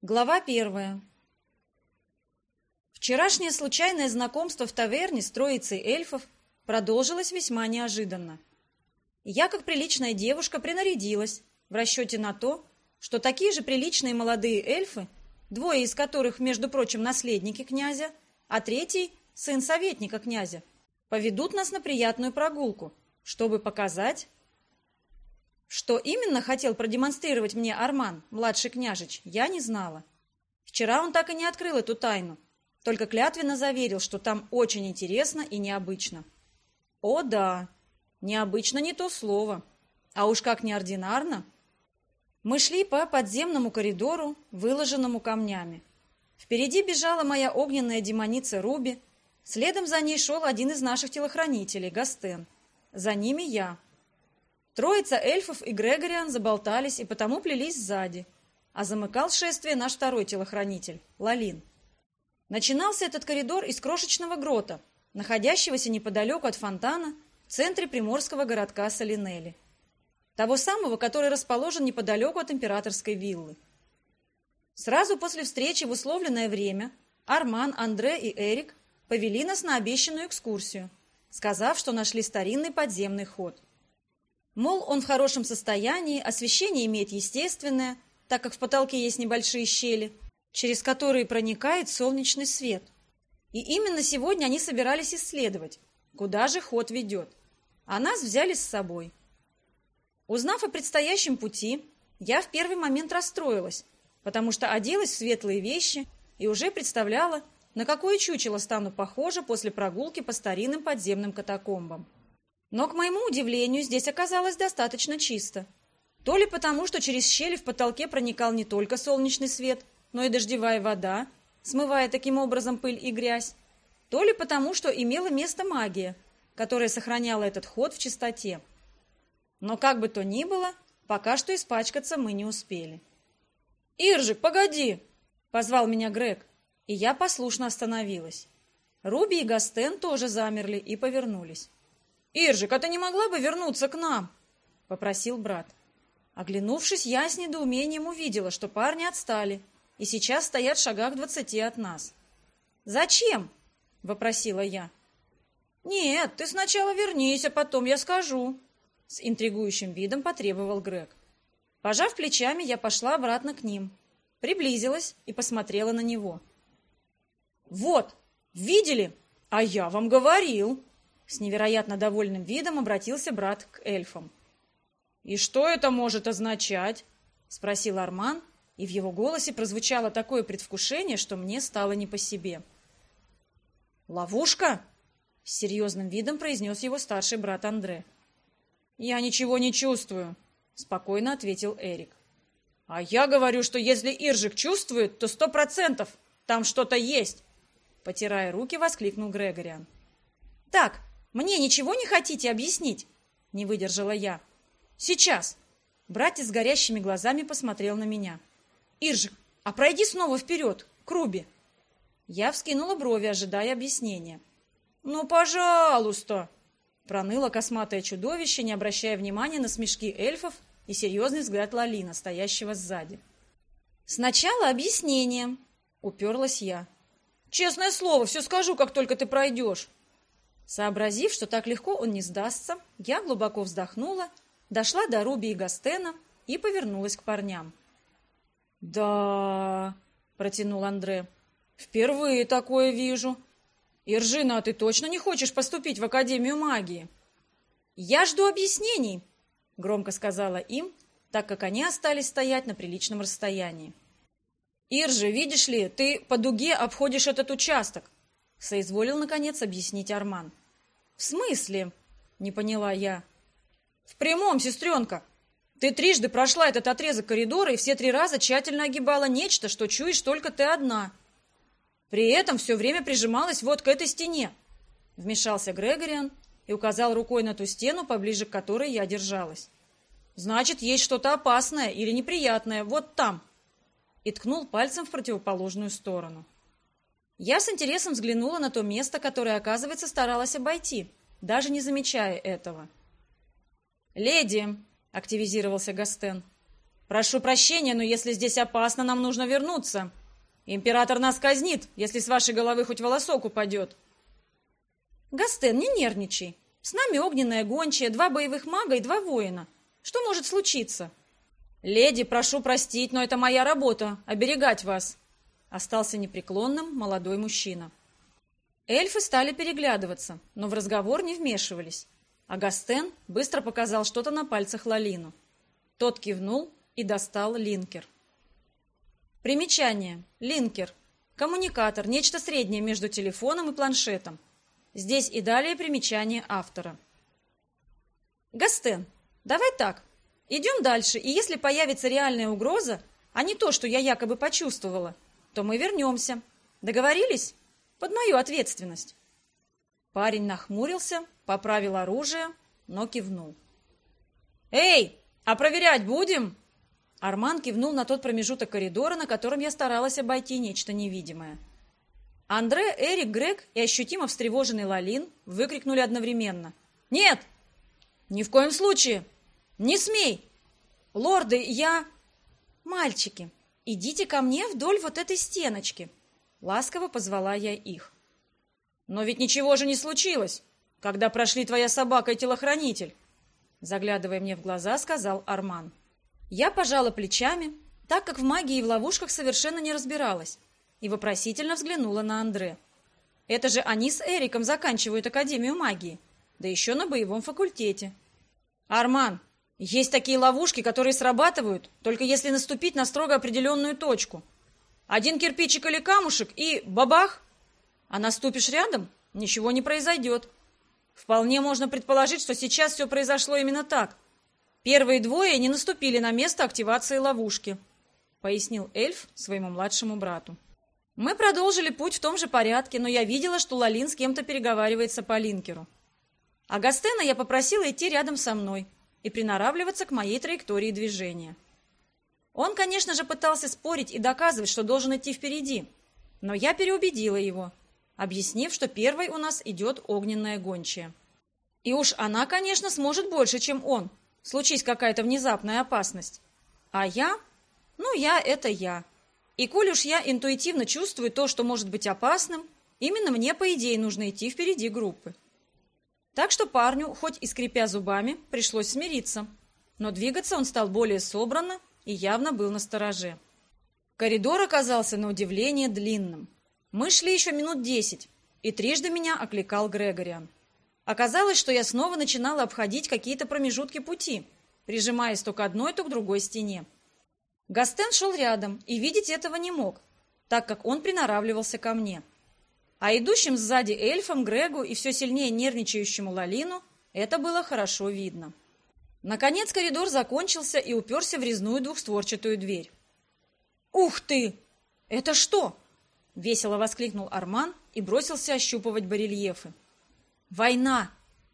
Глава 1. Вчерашнее случайное знакомство в таверне с троицей эльфов продолжилось весьма неожиданно. Я, как приличная девушка, принарядилась в расчете на то, что такие же приличные молодые эльфы, двое из которых, между прочим, наследники князя, а третий – сын советника князя, поведут нас на приятную прогулку, чтобы показать... Что именно хотел продемонстрировать мне Арман, младший княжич, я не знала. Вчера он так и не открыл эту тайну, только клятвенно заверил, что там очень интересно и необычно. О да, необычно не то слово, а уж как неординарно. Мы шли по подземному коридору, выложенному камнями. Впереди бежала моя огненная демоница Руби, следом за ней шел один из наших телохранителей, Гастен. За ними я. Троица эльфов и Грегориан заболтались и потому плелись сзади, а замыкал шествие наш второй телохранитель, Лалин. Начинался этот коридор из крошечного грота, находящегося неподалеку от фонтана в центре приморского городка Салинели. Того самого, который расположен неподалеку от императорской виллы. Сразу после встречи в условленное время Арман, Андре и Эрик повели нас на обещанную экскурсию, сказав, что нашли старинный подземный ход. Мол, он в хорошем состоянии, освещение имеет естественное, так как в потолке есть небольшие щели, через которые проникает солнечный свет. И именно сегодня они собирались исследовать, куда же ход ведет. А нас взяли с собой. Узнав о предстоящем пути, я в первый момент расстроилась, потому что оделась в светлые вещи и уже представляла, на какое чучело стану похожа после прогулки по старинным подземным катакомбам. Но, к моему удивлению, здесь оказалось достаточно чисто. То ли потому, что через щели в потолке проникал не только солнечный свет, но и дождевая вода, смывая таким образом пыль и грязь, то ли потому, что имела место магия, которая сохраняла этот ход в чистоте. Но как бы то ни было, пока что испачкаться мы не успели. «Иржик, погоди!» — позвал меня Грег, и я послушно остановилась. Руби и Гастен тоже замерли и повернулись. «Иржик, а ты не могла бы вернуться к нам?» — попросил брат. Оглянувшись, я с недоумением увидела, что парни отстали и сейчас стоят в шагах 20 от нас. «Зачем?» — вопросила я. «Нет, ты сначала вернись, а потом я скажу», — с интригующим видом потребовал Грег. Пожав плечами, я пошла обратно к ним, приблизилась и посмотрела на него. «Вот, видели? А я вам говорил!» С невероятно довольным видом обратился брат к эльфам. «И что это может означать?» — спросил Арман, и в его голосе прозвучало такое предвкушение, что мне стало не по себе. «Ловушка?» — с серьезным видом произнес его старший брат Андре. «Я ничего не чувствую», — спокойно ответил Эрик. «А я говорю, что если Иржик чувствует, то 100% там что-то есть!» Потирая руки, воскликнул Грегориан. «Так, мне ничего не хотите объяснить?» — не выдержала я. «Сейчас!» — братец с горящими глазами посмотрел на меня. «Иржик, а пройди снова вперед, к Руби!» Я вскинула брови, ожидая объяснения. «Ну, пожалуйста!» — проныло косматое чудовище, не обращая внимания на смешки эльфов и серьезный взгляд Лалина, стоящего сзади. «Сначала объяснение!» — уперлась я. «Честное слово, все скажу, как только ты пройдешь!» Сообразив, что так легко он не сдастся, я глубоко вздохнула, дошла до Руби и Гастена и повернулась к парням. «Да...» — протянул Андре. «Впервые такое вижу. Иржина, а ты точно не хочешь поступить в Академию магии?» «Я жду объяснений», — громко сказала им, так как они остались стоять на приличном расстоянии. «Иржи, видишь ли, ты по дуге обходишь этот участок», — соизволил, наконец, объяснить Арман. «В смысле?» — не поняла я. «В прямом, сестренка. Ты трижды прошла этот отрезок коридора и все 3 раза тщательно огибала нечто, что чуешь только ты одна. При этом все время прижималась вот к этой стене», — вмешался Грегориан и указал рукой на ту стену, поближе к которой я держалась. «Значит, есть что-то опасное или неприятное вот там», и ткнул пальцем в противоположную сторону. Я с интересом взглянула на то место, которое, оказывается, старалась обойти, даже не замечая этого. «Леди!» — активизировался Гастен. Прошу прощения, но если здесь опасно, нам нужно вернуться. Император нас казнит, если с вашей головы хоть волосок упадет. Гастен, не нервничай. С нами огненная гончая, 2 боевых мага и 2 воина. Что может случиться? Леди, прошу простить, но это моя работа — оберегать вас. Остался непреклонным молодой мужчина. Эльфы стали переглядываться, но в разговор не вмешивались. А Гастен быстро показал что-то на пальцах Лалину. Тот кивнул и достал линкер. Примечание. Линкер. Коммуникатор, нечто среднее между телефоном и планшетом. Здесь и далее примечание автора. Гастен, давай так. Идем дальше, и если появится реальная угроза, а не то, что я якобы почувствовала, то мы вернемся. Договорились? Под мою ответственность. Парень нахмурился, поправил оружие, но кивнул. «Эй, а проверять будем?» Арман кивнул на тот промежуток коридора, на котором я старалась обойти нечто невидимое. Андре, Эрик, Грег и ощутимо встревоженный Лалин выкрикнули одновременно. «Нет! Ни в коем случае! Не смей! Лорды, я...» «Мальчики, идите ко мне вдоль вот этой стеночки!» Ласково позвала я их. «Но ведь ничего же не случилось, когда прошли твоя собака и телохранитель!» Заглядывая мне в глаза, сказал Арман. Я пожала плечами, так как в магии и в ловушках совершенно не разбиралась, и вопросительно взглянула на Андре. Это же они с Эриком заканчивают Академию магии, да еще на боевом факультете. «Арман, есть такие ловушки, которые срабатывают, только если наступить на строго определенную точку. 1 кирпичик или камушек и бабах! А наступишь рядом, ничего не произойдет. Вполне можно предположить, что сейчас все произошло именно так. Первые 2 не наступили на место активации ловушки», — пояснил эльф своему младшему брату. Мы продолжили путь в том же порядке, но я видела, что Лалин с кем-то переговаривается по линкеру. А Гастена я попросила идти рядом со мной и приноравливаться к моей траектории движения. Он, конечно же, пытался спорить и доказывать, что должен идти впереди, но я переубедила его, объяснив, что первой у нас идет огненная гончая. И уж она, конечно, сможет больше, чем он, случись какая-то внезапная опасность. А я? Я — это я. И коль уж я интуитивно чувствую то, что может быть опасным, именно мне, по идее, нужно идти впереди группы. Так что парню, хоть и скрипя зубами, пришлось смириться. Но двигаться он стал более собранно и явно был настороже. Коридор оказался на удивление длинным. Мы шли еще минут 10, и трижды меня окликал Грегориан. Оказалось, что я снова начинала обходить какие-то промежутки пути, прижимаясь то к одной, то к другой стене. Гастен шел рядом и видеть этого не мог, так как он приноравливался ко мне. А идущим сзади эльфам, Грегу и все сильнее нервничающему Лалину это было хорошо видно. Наконец коридор закончился и уперся в резную двухстворчатую дверь. «Ух ты! Это что?» — весело воскликнул Арман и бросился ощупывать барельефы. «Война!»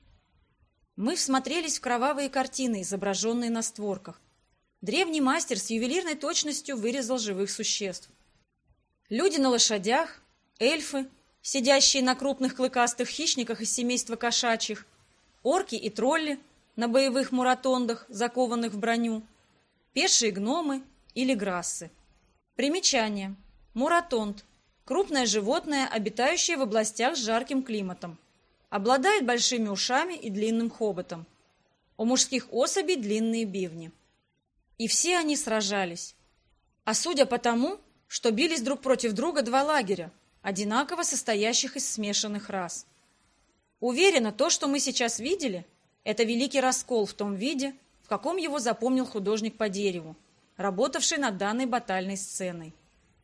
Мы всмотрелись в кровавые картины, изображенные на створках. Древний мастер с ювелирной точностью вырезал живых существ. Люди на лошадях, эльфы, сидящие на крупных клыкастых хищниках из семейства кошачьих, орки и тролли на боевых муратондах, закованных в броню, пешие гномы или грассы. Примечание. Муратонд – крупное животное, обитающее в областях с жарким климатом. Обладает большими ушами и длинным хоботом. У мужских особей длинные бивни. И все они сражались. А судя по тому, что бились друг против друга 2 лагеря, одинаково состоящих из смешанных рас. Уверена, то, что мы сейчас видели, это великий раскол в том виде, в каком его запомнил художник по дереву, работавший над данной батальной сценой.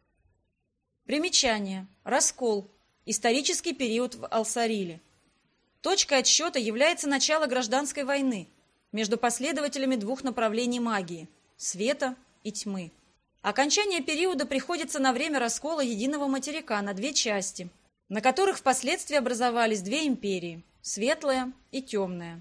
Примечание. Раскол. Исторический период в Алсариле. Точкой отсчета является начало гражданской войны между последователями 2 направлений магии – света и тьмы. Окончание периода приходится на время раскола единого материка на 2 части, на которых впоследствии образовались 2 империи – светлая и темная.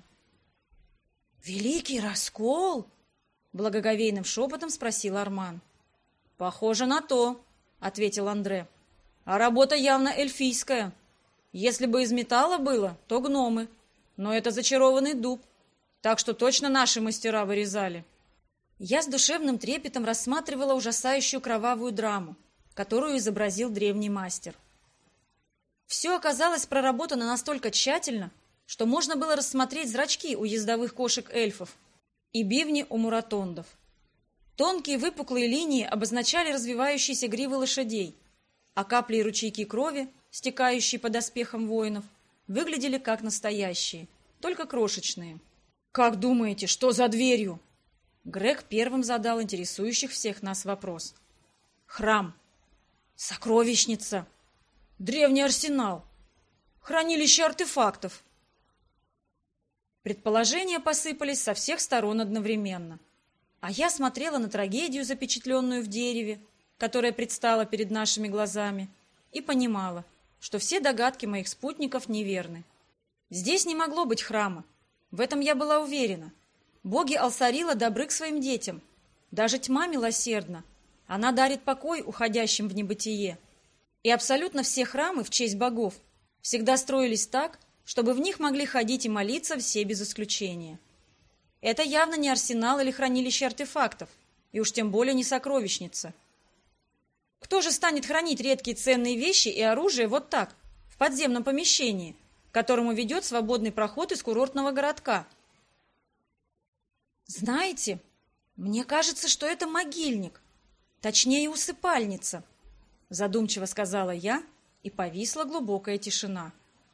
«Великий раскол?» – благоговейным шепотом спросил Арман. «Похоже на то», – ответил Андре. «А работа явно эльфийская. Если бы из металла было, то гномы, но это зачарованный дуб, так что точно наши мастера вырезали». Я с душевным трепетом рассматривала ужасающую кровавую драму, которую изобразил древний мастер. Все оказалось проработано настолько тщательно, что можно было рассмотреть зрачки у ездовых кошек эльфов и бивни у муратондов. Тонкие выпуклые линии обозначали развивающиеся гривы лошадей, а капли и ручейки крови, стекающие по доспехам воинов, выглядели как настоящие, только крошечные. «Как думаете, что за дверью?» Грег первым задал интересующих всех нас вопрос. «Храм. Сокровищница. Древний арсенал. Хранилище артефактов». Предположения посыпались со всех сторон одновременно. А я смотрела на трагедию, запечатленную в дереве, которая предстала перед нашими глазами, и понимала, что все догадки моих спутников неверны. Здесь не могло быть храма. В этом я была уверена. Боги Алсарила добры к своим детям. Даже тьма милосердна. Она дарит покой уходящим в небытие. И абсолютно все храмы в честь богов всегда строились так, чтобы в них могли ходить и молиться все без исключения. Это явно не арсенал или хранилище артефактов, и уж тем более не сокровищница. Кто же станет хранить редкие ценные вещи и оружие вот так, в подземном помещении, к которому ведет свободный проход из курортного городка? Знаете, мне кажется, что это могильник, точнее усыпальница, задумчиво сказала я, и повисла глубокая тишина.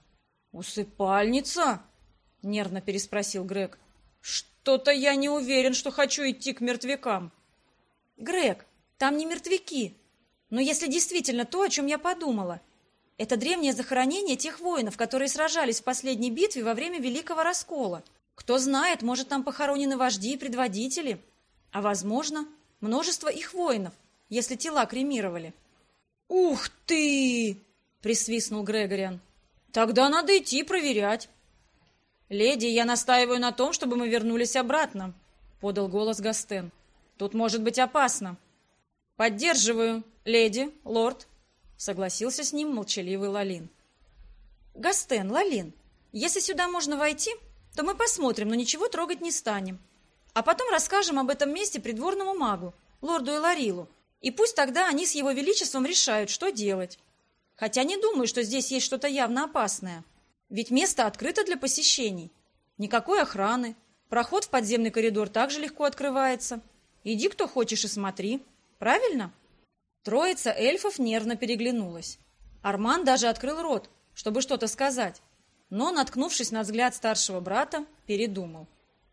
«Усыпальница?» — нервно переспросил Грег. «Что-то я не уверен, что хочу идти к мертвякам». «Грег, там не мертвяки. Но если действительно то, о чем я подумала, это древнее захоронение тех воинов, которые сражались в последней битве во время Великого Раскола. Кто знает, может, там похоронены вожди и предводители, а, возможно, множество их воинов, если тела кремировали». «Ух ты!» — присвистнул Грегориан. «Тогда надо идти проверять». «Леди, я настаиваю на том, чтобы мы вернулись обратно», — подал голос Гастен. «Тут может быть опасно». «Поддерживаю, леди, лорд», — согласился с ним молчаливый Лалин. «Гастен, Лалин, если сюда можно войти, то мы посмотрим, но ничего трогать не станем. А потом расскажем об этом месте придворному магу, лорду Эларилу, и пусть тогда они с его величеством решают, что делать. Хотя не думаю, что здесь есть что-то явно опасное. Ведь место открыто для посещений. Никакой охраны. Проход в подземный коридор также легко открывается. Иди, кто хочешь, и смотри. Правильно?» Троица эльфов нервно переглянулась. Арман даже открыл рот, чтобы что-то сказать, но, наткнувшись на взгляд старшего брата, передумал.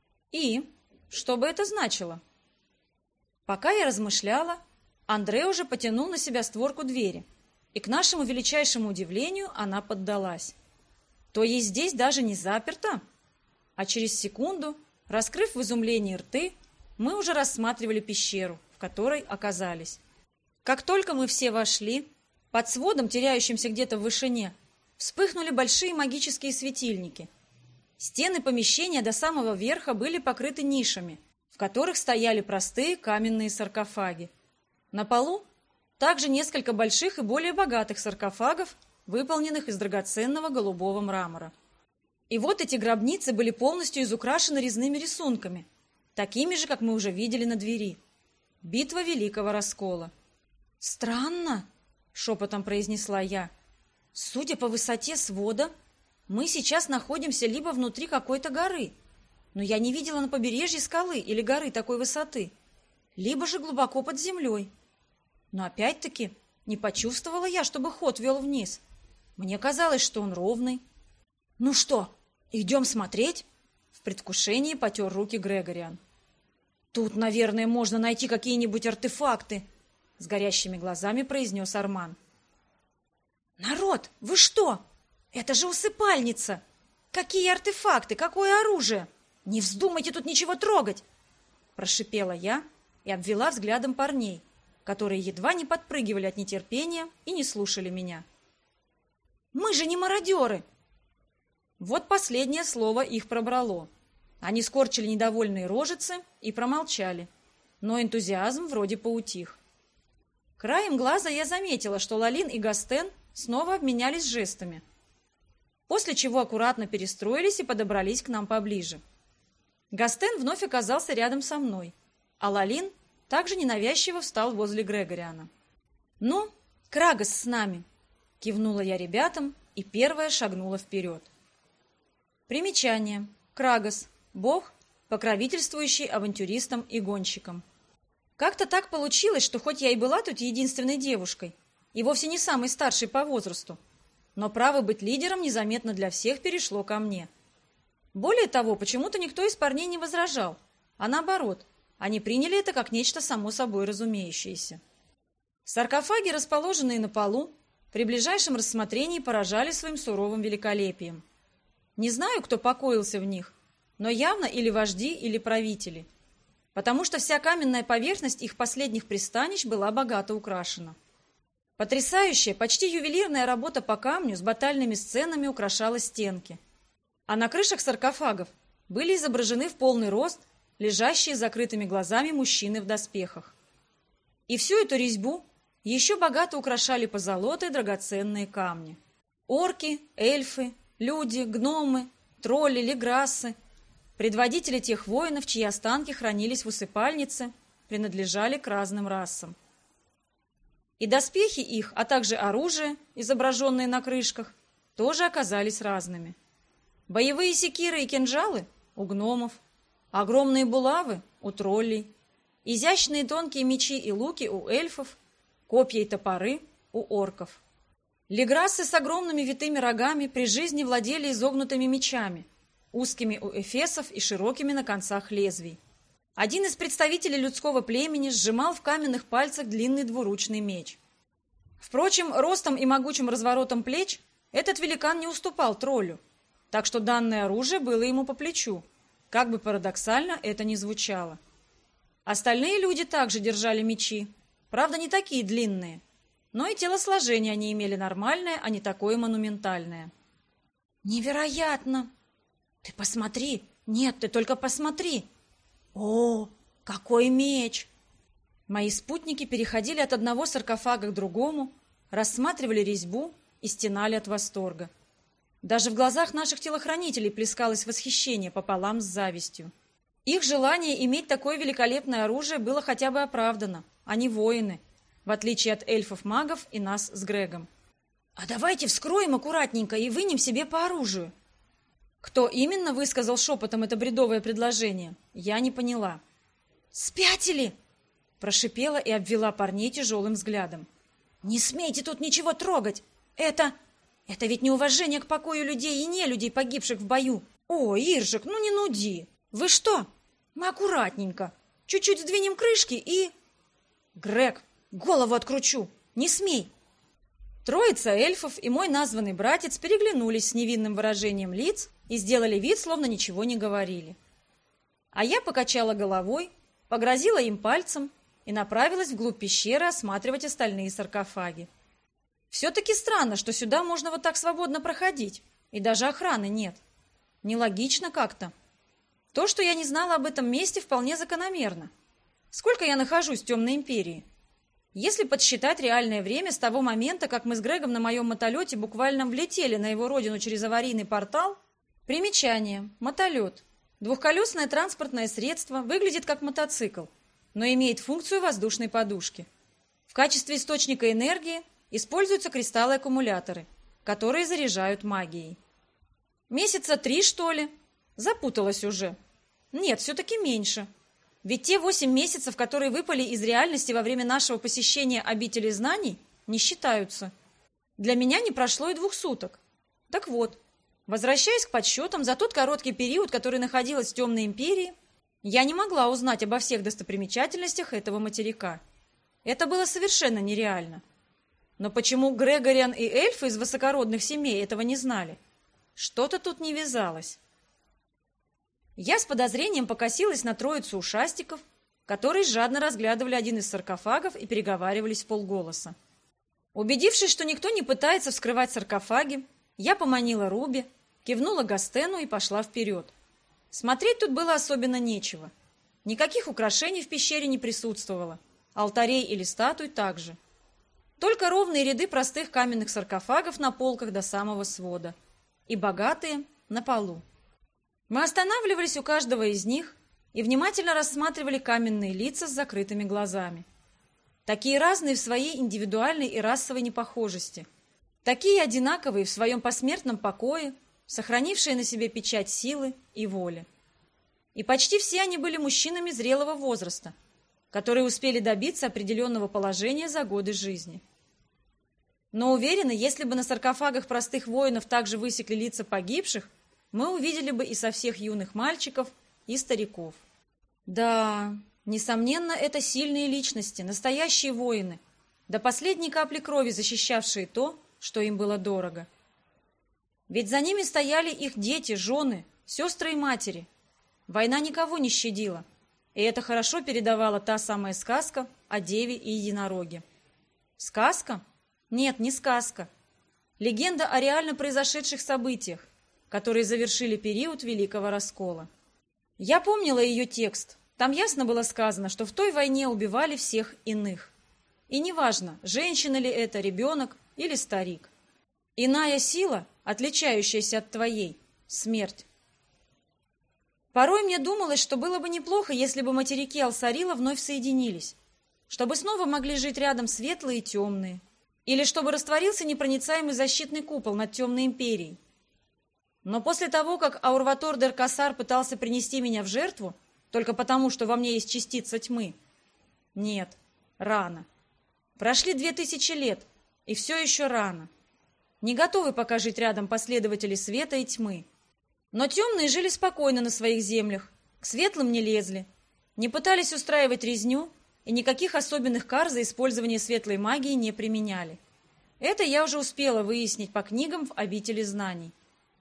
И что бы это значило? Пока я размышляла, Андре уже потянул на себя створку двери, и к нашему величайшему удивлению она поддалась. То есть здесь даже не заперто? А через секунду, раскрыв в изумлении рты, мы уже рассматривали пещеру, в которой оказались. Как только мы все вошли, под сводом, теряющимся где-то в вышине, вспыхнули большие магические светильники. Стены помещения до самого верха были покрыты нишами, в которых стояли простые каменные саркофаги. На полу также несколько больших и более богатых саркофагов, выполненных из драгоценного голубого мрамора. И вот эти гробницы были полностью изукрашены резными рисунками, такими же, как мы уже видели на двери. Битва Великого Раскола. «Странно», — шепотом произнесла я. «Судя по высоте свода, мы сейчас находимся либо внутри какой-то горы, но я не видела на побережье скалы или горы такой высоты, либо же глубоко под землей. Но опять-таки не почувствовала я, чтобы ход вел вниз. Мне казалось, что он ровный». «Ну что, идем смотреть?» В предвкушении потер руки Грегориан. «Тут, наверное, можно найти какие-нибудь артефакты», с горящими глазами произнес Арман. «Народ, вы что? Это же усыпальница! Какие артефакты, какое оружие? Не вздумайте тут ничего трогать!» Прошипела я и обвела взглядом парней, которые едва не подпрыгивали от нетерпения и не слушали меня. «Мы же не мародеры!» Вот последнее слово их пробрало. Они скорчили недовольные рожицы и промолчали, но энтузиазм вроде поутих. Краем глаза я заметила, что Лалин и Гастен снова обменялись жестами, после чего аккуратно перестроились и подобрались к нам поближе. Гастен вновь оказался рядом со мной, а Лалин также ненавязчиво встал возле Грегориана. «Ну, Крагос с нами!» — кивнула я ребятам и первая шагнула вперед. Примечание. Крагос — бог, покровительствующий авантюристам и гонщикам. Как-то так получилось, что хоть я и была тут единственной девушкой, и вовсе не самой старшей по возрасту, но право быть лидером незаметно для всех перешло ко мне. Более того, почему-то никто из парней не возражал, а наоборот, они приняли это как нечто само собой разумеющееся. Саркофаги, расположенные на полу, при ближайшем рассмотрении поражали своим суровым великолепием. Не знаю, кто покоился в них, но явно или вожди, или правители, потому что вся каменная поверхность их последних пристанищ была богато украшена. Потрясающая, почти ювелирная работа по камню с батальными сценами украшала стенки. А на крышах саркофагов были изображены в полный рост лежащие с закрытыми глазами мужчины в доспехах. И всю эту резьбу еще богато украшали позолотой драгоценные камни. Орки, эльфы, люди, гномы, тролли, леграссы, предводители тех воинов, чьи останки хранились в усыпальнице, принадлежали к разным расам. И доспехи их, а также оружие, изображенные на крышках, тоже оказались разными. Боевые секиры и кинжалы у гномов, огромные булавы у троллей, изящные тонкие мечи и луки у эльфов, копья и топоры у орков. Леграссы с огромными витыми рогами при жизни владели изогнутыми мечами, узкими у эфесов и широкими на концах лезвий. Один из представителей людского племени сжимал в каменных пальцах длинный двуручный меч. Впрочем, ростом и могучим разворотом плеч этот великан не уступал троллю, так что данное оружие было ему по плечу, как бы парадоксально это ни звучало. Остальные люди также держали мечи, правда, не такие длинные, но и телосложение они имели нормальное, а не такое монументальное. «Невероятно! Ты посмотри! Нет, ты только посмотри! О, какой меч!» Мои спутники переходили от одного саркофага к другому, рассматривали резьбу и стенали от восторга. Даже в глазах наших телохранителей плескалось восхищение пополам с завистью. Их желание иметь такое великолепное оружие было хотя бы оправдано, они воины, в отличие от эльфов-магов и нас с Грегом. «А давайте вскроем аккуратненько и вынем себе по оружию». Кто именно высказал шепотом это бредовое предложение, я не поняла. «Спятили!» – прошипела и обвела парней тяжелым взглядом. «Не смейте тут ничего трогать! Это ведь неуважение к покою людей и нелюдей, погибших в бою! О, Иржик, ну не нуди! Вы что? Мы аккуратненько, чуть-чуть сдвинем крышки и...» «Грег, голову откручу! Не смей!» Троица эльфов и мой названный братец переглянулись с невинным выражением лиц и сделали вид, словно ничего не говорили. А я покачала головой, погрозила им пальцем и направилась вглубь пещеры осматривать остальные саркофаги. Все-таки странно, что сюда можно вот так свободно проходить, и даже охраны нет. Нелогично как-то. То, что я не знала об этом месте, вполне закономерно. Сколько я нахожусь в Темной Империи? Если подсчитать реальное время с того момента, как мы с Грегом на моем мотолете буквально влетели на его родину через аварийный портал. Примечание. Мотолет. Двухколесное транспортное средство, выглядит как мотоцикл, но имеет функцию воздушной подушки. В качестве источника энергии используются кристаллы-аккумуляторы, которые заряжают магией. Месяца 3, что ли? Запуталась уже. Нет, все-таки меньше. Ведь те 8 месяцев, которые выпали из реальности во время нашего посещения обители знаний, не считаются. Для меня не прошло и 2 суток. Так вот, возвращаясь к подсчетам, за тот короткий период, который находилась в Темной Империи, я не могла узнать обо всех достопримечательностях этого материка. Это было совершенно нереально. Но почему Грегориан и эльфы из высокородных семей этого не знали? Что-то тут не вязалось. Я с подозрением покосилась на троицу ушастиков, которые жадно разглядывали один из саркофагов и переговаривались вполголоса. Убедившись, что никто не пытается вскрывать саркофаги, я поманила Руби, кивнула Гастену и пошла вперед. Смотреть тут было особенно нечего. Никаких украшений в пещере не присутствовало, алтарей или статуй также. Только ровные ряды простых каменных саркофагов на полках до самого свода и богатые на полу. Мы останавливались у каждого из них, и внимательно рассматривали каменные лица с закрытыми глазами. Такие разные в своей индивидуальной и расовой непохожести, такие одинаковые в своем посмертном покое, сохранившие на себе печать силы и воли. И почти все они были мужчинами зрелого возраста, которые успели добиться определенного положения за годы жизни. Но уверена, если бы на саркофагах простых воинов также высекли лица погибших, мы увидели бы и со всех юных мальчиков, и стариков. Да, несомненно, это сильные личности, настоящие воины, до последней капли крови защищавшие то, что им было дорого. Ведь за ними стояли их дети, жены, сестры и матери. Война никого не щадила, и это хорошо передавала та самая сказка о деве и единороге. Сказка? Нет, не сказка. Легенда о реально произошедших событиях, которые завершили период Великого Раскола. Я помнила ее текст. Там ясно было сказано, что в той войне убивали всех иных. И неважно, женщина ли это, ребенок или старик. Иная сила, отличающаяся от твоей, смерть. Порой мне думалось, что было бы неплохо, если бы материки Алсарила вновь соединились, чтобы снова могли жить рядом светлые и темные, или чтобы растворился непроницаемый защитный купол над темной империей. Но после того, как Аурватор-дер-Касар пытался принести меня в жертву, только потому, что во мне есть частица тьмы, нет, рано. Прошли 2000 лет, и все еще рано. Не готовы пока жить рядом последователи света и тьмы. Но темные жили спокойно на своих землях, к светлым не лезли, не пытались устраивать резню и никаких особенных кар за использование светлой магии не применяли. Это я уже успела выяснить по книгам в обители знаний.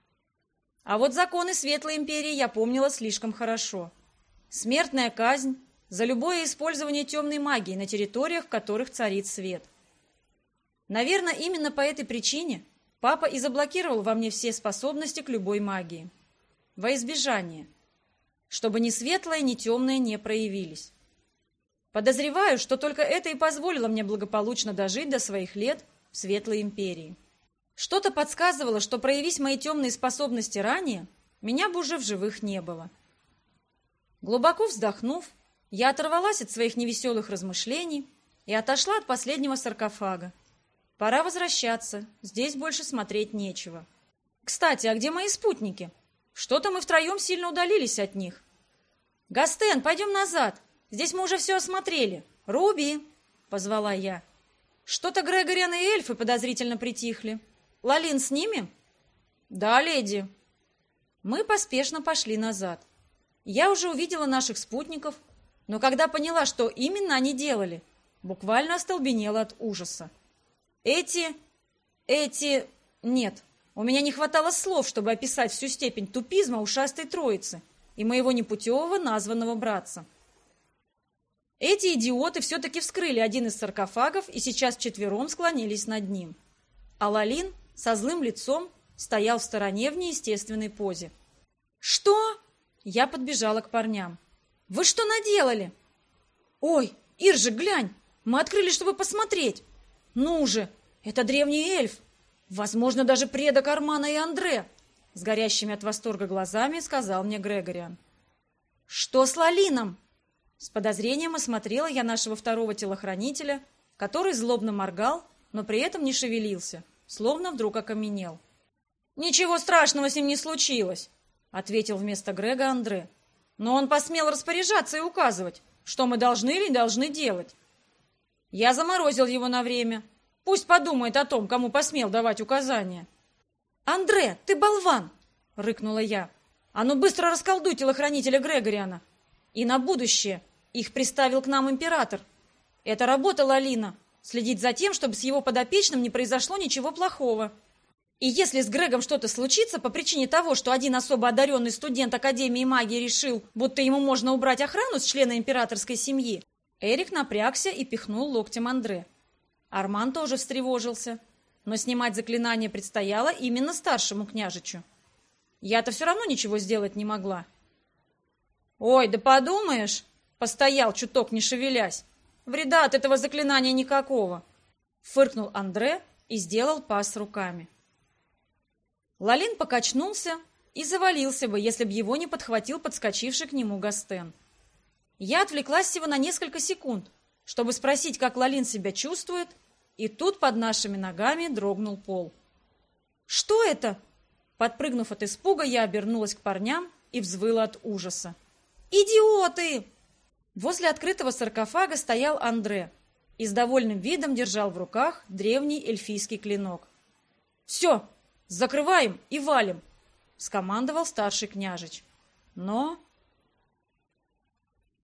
А вот законы Светлой Империи я помнила слишком хорошо. Смертная казнь за любое использование темной магии на территориях, в которых царит свет. Наверное, именно по этой причине папа и заблокировал во мне все способности к любой магии. Во избежание, чтобы ни светлое, ни темное не проявились. Подозреваю, что только это и позволило мне благополучно дожить до своих лет в Светлой Империи. Что-то подсказывало, что проявись мои темные способности ранее, меня бы уже в живых не было. Глубоко вздохнув, я оторвалась от своих невеселых размышлений и отошла от последнего саркофага. Пора возвращаться, здесь больше смотреть нечего. Кстати, а где мои спутники? Что-то мы втроем сильно удалились от них. Гастен, пойдем назад. Здесь мы уже все осмотрели. Руби, позвала я. Что-то Грегориан и эльфы подозрительно притихли. Лалин с ними? Да, леди. Мы поспешно пошли назад. Я уже увидела наших спутников, но когда поняла, что именно они делали, буквально остолбенела от ужаса. Нет, у меня не хватало слов, чтобы описать всю степень тупизма ушастой троицы и моего непутевого названного братца. Эти идиоты все-таки вскрыли один из саркофагов и сейчас вчетвером склонились над ним. А Лалин со злым лицом стоял в стороне в неестественной позе. «Что?» Я подбежала к парням. «Вы что наделали?» «Ой, Иржик, глянь! Мы открыли, чтобы посмотреть! Ну же, это древний эльф! Возможно, даже предок Армана и Андре!» С горящими от восторга глазами сказал мне Грегориан. «Что с Лалином?» С подозрением осмотрела я нашего второго телохранителя, который злобно моргал, но при этом не шевелился, словно вдруг окаменел. «Ничего страшного с ним не случилось», — ответил вместо Грега Андре. «Но он посмел распоряжаться и указывать, что мы должны или не должны делать. Я заморозил его на время. Пусть подумает о том, кому посмел давать указания». «Андре, ты болван!» — рыкнула я. «А ну быстро расколдуй телохранителя Грегориана. И на будущее их приставил к нам император. Это работа Лалина — следить за тем, чтобы с его подопечным не произошло ничего плохого. И если с Грегом что-то случится по причине того, что один особо одаренный студент Академии магии решил, будто ему можно убрать охрану с члена императорской семьи...» Эрик напрягся и пихнул локтем Андре. Арман тоже встревожился, но снимать заклинание предстояло именно старшему княжичу. Я-то все равно ничего сделать не могла. «Ой, да подумаешь!» — постоял чуток, не шевелясь. «Вреда от этого заклинания никакого!» — фыркнул Андре и сделал пас руками. Лалин покачнулся и завалился бы, если б его не подхватил подскочивший к нему Гастен. Я отвлеклась всего на несколько секунд, чтобы спросить, как Лалин себя чувствует, и тут под нашими ногами дрогнул пол. «Что это?» Подпрыгнув от испуга, я обернулась к парням и взвыла от ужаса. «Идиоты!» Возле открытого саркофага стоял Андре и с довольным видом держал в руках древний эльфийский клинок. «Все, закрываем и валим!» — скомандовал старший княжич. Но